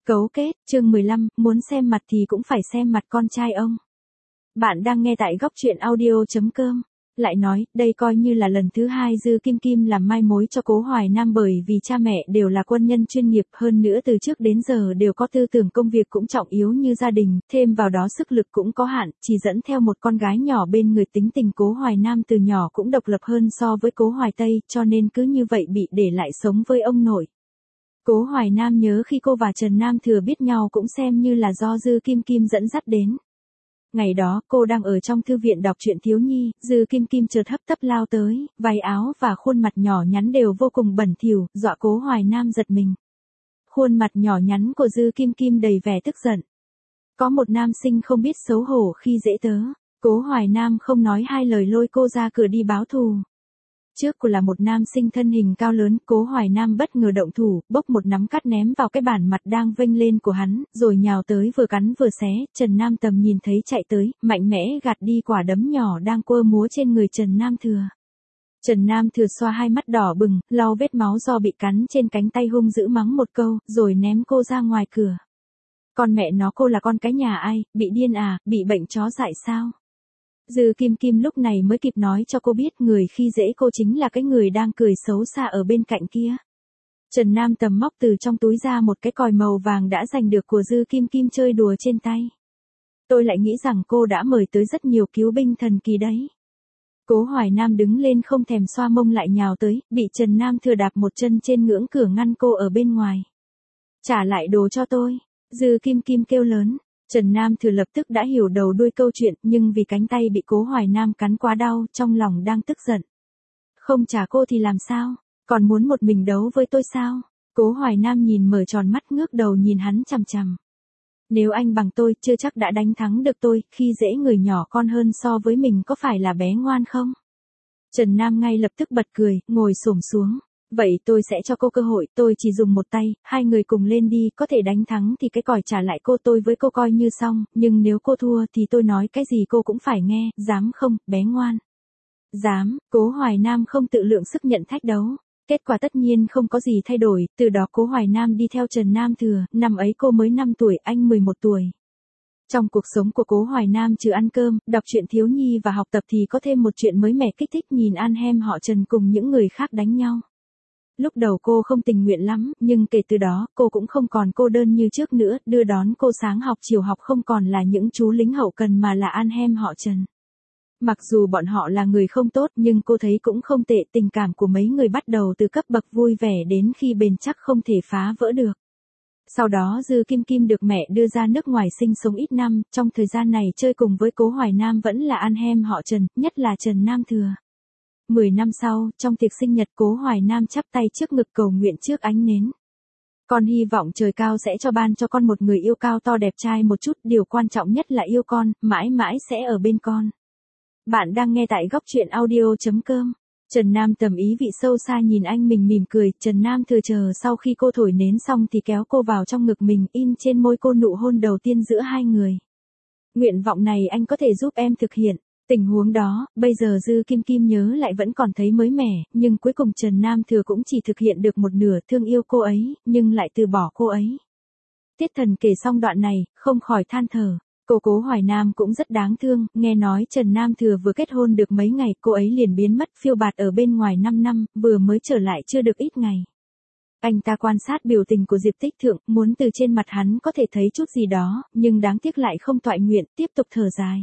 Cấu kết, chương 15, muốn xem mặt thì cũng phải xem mặt con trai ông. Bạn đang nghe tại góc truyện audio.com. Lại nói, đây coi như là lần thứ hai Dư Kim Kim làm mai mối cho Cố Hoài Nam, bởi vì cha mẹ đều là quân nhân chuyên nghiệp, hơn nữa từ trước đến giờ đều có tư tưởng công việc cũng trọng yếu như gia đình, thêm vào đó sức lực cũng có hạn, chỉ dẫn theo một con gái nhỏ bên người. Tính tình Cố Hoài Nam từ nhỏ cũng độc lập hơn so với Cố Hoài Tây, cho nên cứ như vậy bị để lại sống với ông nội. Cố Hoài Nam nhớ khi cô và Trần Nam Thừa biết nhau cũng xem như là do Dư Kim Kim dẫn dắt đến. Ngày đó, cô đang ở trong thư viện đọc truyện thiếu nhi, Dư Kim Kim chợt hấp tấp lao tới, váy áo và khuôn mặt nhỏ nhắn đều vô cùng bẩn thỉu, dọa Cố Hoài Nam giật mình. Khuôn mặt nhỏ nhắn của Dư Kim Kim đầy vẻ tức giận. Có một nam sinh không biết xấu hổ khi dễ tớ. Cố Hoài Nam không nói hai lời lôi cô ra cửa đi báo thù. Trước cô là một nam sinh thân hình cao lớn, Cố Hoài Nam bất ngờ động thủ, bốc một nắm cát ném vào cái bản mặt đang vênh lên của hắn, rồi nhào tới vừa cắn vừa xé. Trần Nam Tầm nhìn thấy chạy tới, mạnh mẽ gạt đi quả đấm nhỏ đang quơ múa trên người Trần Nam Thừa. Trần Nam Thừa xoa hai mắt đỏ bừng, lau vết máu do bị cắn trên cánh tay, hung dữ mắng một câu, rồi ném cô ra ngoài cửa. Con mẹ nó, cô là con cái nhà ai, bị điên à, bị bệnh chó dại sao? Dư Kim Kim lúc này mới kịp nói cho cô biết người khi dễ cô chính là cái người đang cười xấu xa ở bên cạnh kia. Trần Nam Tầm móc từ trong túi ra một cái còi màu vàng đã giành được của Dư Kim Kim chơi đùa trên tay. Tôi lại nghĩ rằng cô đã mời tới rất nhiều cứu binh thần kỳ đấy. Cố Hoài Nam đứng lên không thèm xoa mông lại nhào tới, bị Trần Nam Thừa đạp một chân trên ngưỡng cửa ngăn cô ở bên ngoài. Trả lại đồ cho tôi, Dư Kim Kim kêu lớn. Trần Nam Thừa lập tức đã hiểu đầu đuôi câu chuyện, nhưng vì cánh tay bị Cố Hoài Nam cắn quá đau, trong lòng đang tức giận. Không trả cô thì làm sao? Còn muốn một mình đấu với tôi sao? Cố Hoài Nam nhìn mở tròn mắt, ngước đầu nhìn hắn chằm chằm. Nếu anh bằng tôi, chưa chắc đã đánh thắng được tôi, khi dễ người nhỏ con hơn so với mình có phải là bé ngoan không? Trần Nam ngay lập tức bật cười, ngồi xổm xuống. Vậy tôi sẽ cho cô cơ hội, tôi chỉ dùng một tay, hai người cùng lên đi, có thể đánh thắng thì cái còi trả lại cô, tôi với cô coi như xong, nhưng nếu cô thua thì tôi nói cái gì cô cũng phải nghe, dám không, bé ngoan? Dám. Cố Hoài Nam không tự lượng sức nhận thách đấu. Kết quả tất nhiên không có gì thay đổi, từ đó Cố Hoài Nam đi theo Trần Nam Thừa, năm ấy cô mới 5 tuổi, anh 11 tuổi. Trong cuộc sống của Cố Hoài Nam trừ ăn cơm, đọc truyện thiếu nhi và học tập thì có thêm một chuyện mới mẻ kích thích, nhìn An Hem họ Trần cùng những người khác đánh nhau. Lúc đầu cô không tình nguyện lắm, nhưng kể từ đó, cô cũng không còn cô đơn như trước nữa, đưa đón cô sáng học chiều học không còn là những chú lính hậu cần mà là An Hem họ Trần. Mặc dù bọn họ là người không tốt nhưng cô thấy cũng không tệ, tình cảm của mấy người bắt đầu từ cấp bậc vui vẻ đến khi bền chắc không thể phá vỡ được. Sau đó Dư Kim Kim được mẹ đưa ra nước ngoài sinh sống ít năm, trong thời gian này chơi cùng với Cố Hoài Nam vẫn là An Hem họ Trần, nhất là Trần Nam Thừa. 10 năm sau, trong tiệc sinh nhật, Cố Hoài Nam chắp tay trước ngực cầu nguyện trước ánh nến. Con hy vọng trời cao sẽ cho ban cho con một người yêu cao to đẹp trai một chút, điều quan trọng nhất là yêu con, mãi mãi sẽ ở bên con. Bạn đang nghe tại góc truyện audio.com. Trần Nam Tầm ý vị sâu xa nhìn anh mình mỉm cười, Trần Nam Thừa chờ sau khi cô thổi nến xong thì kéo cô vào trong ngực mình, in trên môi cô nụ hôn đầu tiên giữa hai người. Nguyện vọng này anh có thể giúp em thực hiện. Tình huống đó, bây giờ Dư Kim Kim nhớ lại vẫn còn thấy mới mẻ, nhưng cuối cùng Trần Nam Thừa cũng chỉ thực hiện được một nửa, thương yêu cô ấy, nhưng lại từ bỏ cô ấy. Tiết Thần kể xong đoạn này, không khỏi than thở. Cô Cố Hoài Nam cũng rất đáng thương, nghe nói Trần Nam Thừa vừa kết hôn được mấy ngày, cô ấy liền biến mất phiêu bạt ở bên ngoài 5 năm, vừa mới trở lại chưa được ít ngày. Anh ta quan sát biểu tình của Diệp Tích Thượng, muốn từ trên mặt hắn có thể thấy chút gì đó, nhưng đáng tiếc lại không toại nguyện, tiếp tục thở dài.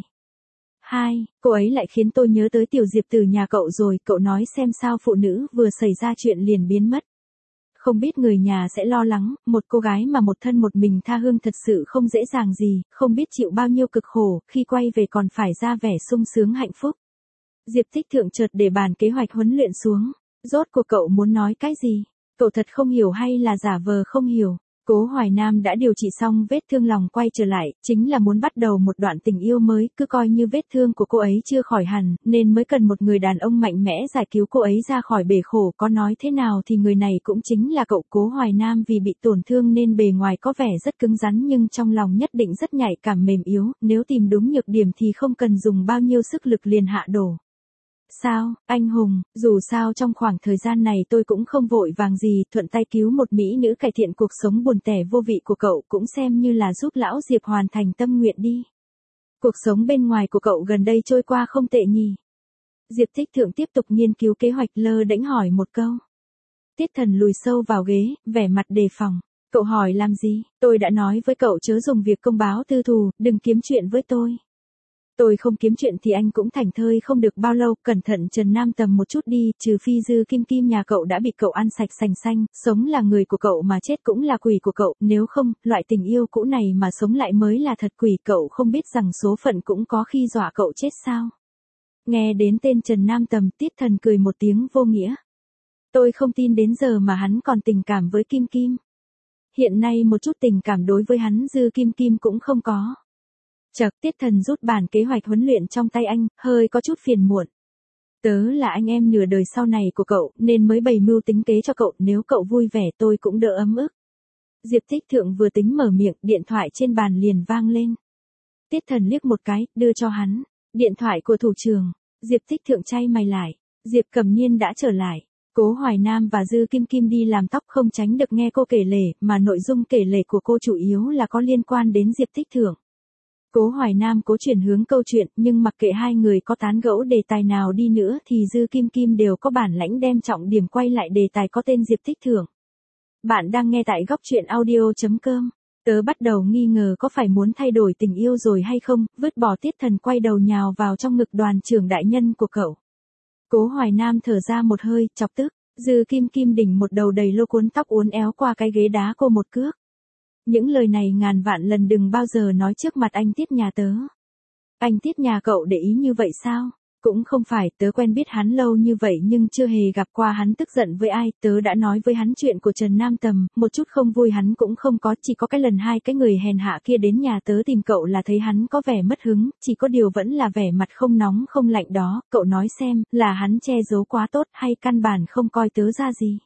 Cô ấy lại khiến tôi nhớ tới tiểu Diệp từ nhà cậu rồi, cậu nói xem sao, phụ nữ vừa xảy ra chuyện liền biến mất. Không biết người nhà sẽ lo lắng, một cô gái mà một thân một mình tha hương thật sự không dễ dàng gì, không biết chịu bao nhiêu cực khổ, khi quay về còn phải ra vẻ sung sướng hạnh phúc. Diệp Tích Thượng chợt để bàn kế hoạch huấn luyện xuống. Rốt cuộc cậu muốn nói cái gì? Cậu thật không hiểu hay là giả vờ không hiểu? Cố Hoài Nam đã điều trị xong vết thương lòng quay trở lại, chính là muốn bắt đầu một đoạn tình yêu mới, cứ coi như vết thương của cô ấy chưa khỏi hẳn, nên mới cần một người đàn ông mạnh mẽ giải cứu cô ấy ra khỏi bể khổ, có nói thế nào thì người này cũng chính là cậu. Cố Hoài Nam vì bị tổn thương nên bề ngoài có vẻ rất cứng rắn nhưng trong lòng nhất định rất nhạy cảm mềm yếu, nếu tìm đúng nhược điểm thì không cần dùng bao nhiêu sức lực liền hạ đổ. Sao, anh Hùng, dù sao trong khoảng thời gian này tôi cũng không vội vàng gì, thuận tay cứu một mỹ nữ cải thiện cuộc sống buồn tẻ vô vị của cậu cũng xem như là giúp lão Diệp hoàn thành tâm nguyện đi. Cuộc sống bên ngoài của cậu gần đây trôi qua không tệ nhỉ? Diệp Thích Thượng tiếp tục nghiên cứu kế hoạch, lơ đễnh hỏi một câu. Tiết Thần lùi sâu vào ghế, vẻ mặt đề phòng. Cậu hỏi làm gì? Tôi đã nói với cậu chớ dùng việc công báo tư thù, đừng kiếm chuyện với tôi. Tôi không kiếm chuyện thì anh cũng thảnh thơi không được bao lâu, cẩn thận Trần Nam Tầm một chút đi, trừ phi Dư Kim Kim nhà cậu đã bị cậu ăn sạch sành xanh, sống là người của cậu mà chết cũng là quỷ của cậu, nếu không, loại tình yêu cũ này mà sống lại mới là thật quỷ, cậu không biết rằng số phận cũng có khi dọa cậu chết sao? Nghe đến tên Trần Nam Tầm, Tiết Thần cười một tiếng vô nghĩa. Tôi không tin đến giờ mà hắn còn tình cảm với Kim Kim. Hiện nay một chút tình cảm đối với hắn Dư Kim Kim cũng không có. Chợt Tiết Thần rút bản kế hoạch huấn luyện trong tay anh, hơi có chút phiền muộn. Tớ là anh em nửa đời sau này của cậu, nên mới bày mưu tính kế cho cậu, nếu cậu vui vẻ tôi cũng đỡ ấm ức. Diệp Thích Thượng vừa tính mở miệng, điện thoại trên bàn liền vang lên. Tiết Thần liếc một cái, đưa cho hắn. Điện thoại của thủ trưởng. Diệp Thích Thượng chay mày lại. Diệp Cẩm Niên đã trở lại. Cố Hoài Nam và Dư Kim Kim đi làm tóc không tránh được nghe cô kể lể, mà nội dung kể lể của cô chủ yếu là có liên quan đến Diệp Thích Thượng. Cố Hoài Nam cố chuyển hướng câu chuyện, nhưng mặc kệ hai người có tán gẫu đề tài nào đi nữa thì Dư Kim Kim đều có bản lãnh đem trọng điểm quay lại đề tài có tên Diệp Thích Thượng. Bạn đang nghe tại góc truyện audio.com. Tớ bắt đầu nghi ngờ có phải muốn thay đổi tình yêu rồi hay không, vứt bỏ Tiết Thần quay đầu nhào vào trong ngực đoàn trưởng đại nhân của cậu. Cố Hoài Nam thở ra một hơi, chọc tức, Dư Kim Kim đỉnh một đầu đầy lô cuốn tóc uốn éo qua cái ghế đá cô một cước. Những lời này ngàn vạn lần đừng bao giờ nói trước mặt anh Tiết nhà tớ. Anh Tiết nhà cậu để ý như vậy sao? Cũng không phải, tớ quen biết hắn lâu như vậy nhưng chưa hề gặp qua hắn tức giận với ai, tớ đã nói với hắn chuyện của Trần Nam Tầm, một chút không vui hắn cũng không có, chỉ có cái lần hai cái người hèn hạ kia đến nhà tớ tìm cậu là thấy hắn có vẻ mất hứng, chỉ có điều vẫn là vẻ mặt không nóng không lạnh đó, cậu nói xem, là hắn che giấu quá tốt hay căn bản không coi tớ ra gì.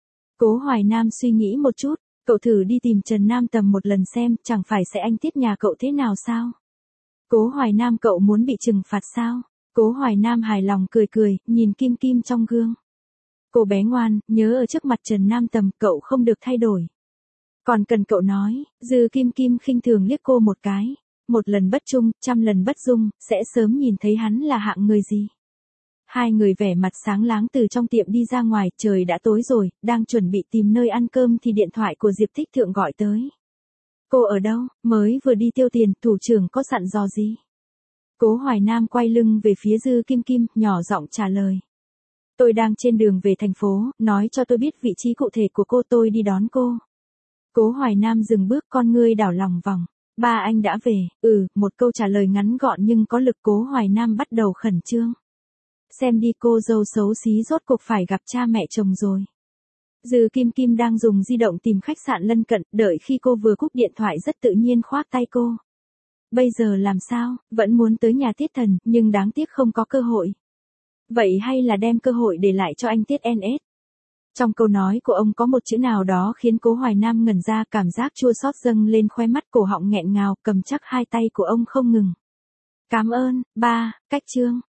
Cố Hoài Nam suy nghĩ một chút, cậu thử đi tìm Trần Nam Tầm một lần xem, chẳng phải sẽ anh Tiết nhà cậu thế nào sao? Cố Hoài Nam cậu muốn bị trừng phạt sao? Cố Hoài Nam hài lòng cười cười, nhìn Kim Kim trong gương. Cô bé ngoan, nhớ ở trước mặt Trần Nam Tầm cậu không được thay đổi. Còn cần cậu nói, Dư Kim Kim khinh thường liếc cô một cái. Một lần bất trung, trăm lần bất dung, sẽ sớm nhìn thấy hắn là hạng người gì. Hai người vẻ mặt sáng láng từ trong tiệm đi ra ngoài, trời đã tối rồi, đang chuẩn bị tìm nơi ăn cơm thì điện thoại của Diệp Thích Thượng gọi tới. Cô ở đâu, mới vừa đi tiêu tiền, thủ trưởng có dặn dò gì? Cố Hoài Nam quay lưng về phía Dư Kim Kim, nhỏ giọng trả lời. Tôi đang trên đường về thành phố, nói cho tôi biết vị trí cụ thể của cô, tôi đi đón cô. Cố Hoài Nam dừng bước, con ngươi đảo lòng vòng. Ba anh đã về, một câu trả lời ngắn gọn nhưng có lực. Cố Hoài Nam bắt đầu khẩn trương. Xem đi, cô dâu xấu xí rốt cuộc phải gặp cha mẹ chồng rồi. Dư Kim Kim đang dùng di động tìm khách sạn lân cận, đợi khi cô vừa cúp điện thoại rất tự nhiên khoác tay cô. Bây giờ làm sao, vẫn muốn tới nhà Tiết Thần, nhưng đáng tiếc không có cơ hội. Vậy hay là đem cơ hội để lại cho anh Tiết NS? Trong câu nói của ông có một chữ nào đó khiến Cố Hoài Nam ngẩn ra, cảm giác chua xót dâng lên khóe mắt, cổ họng nghẹn ngào, cầm chắc hai tay của ông không ngừng. Cảm ơn, ba, cách chương.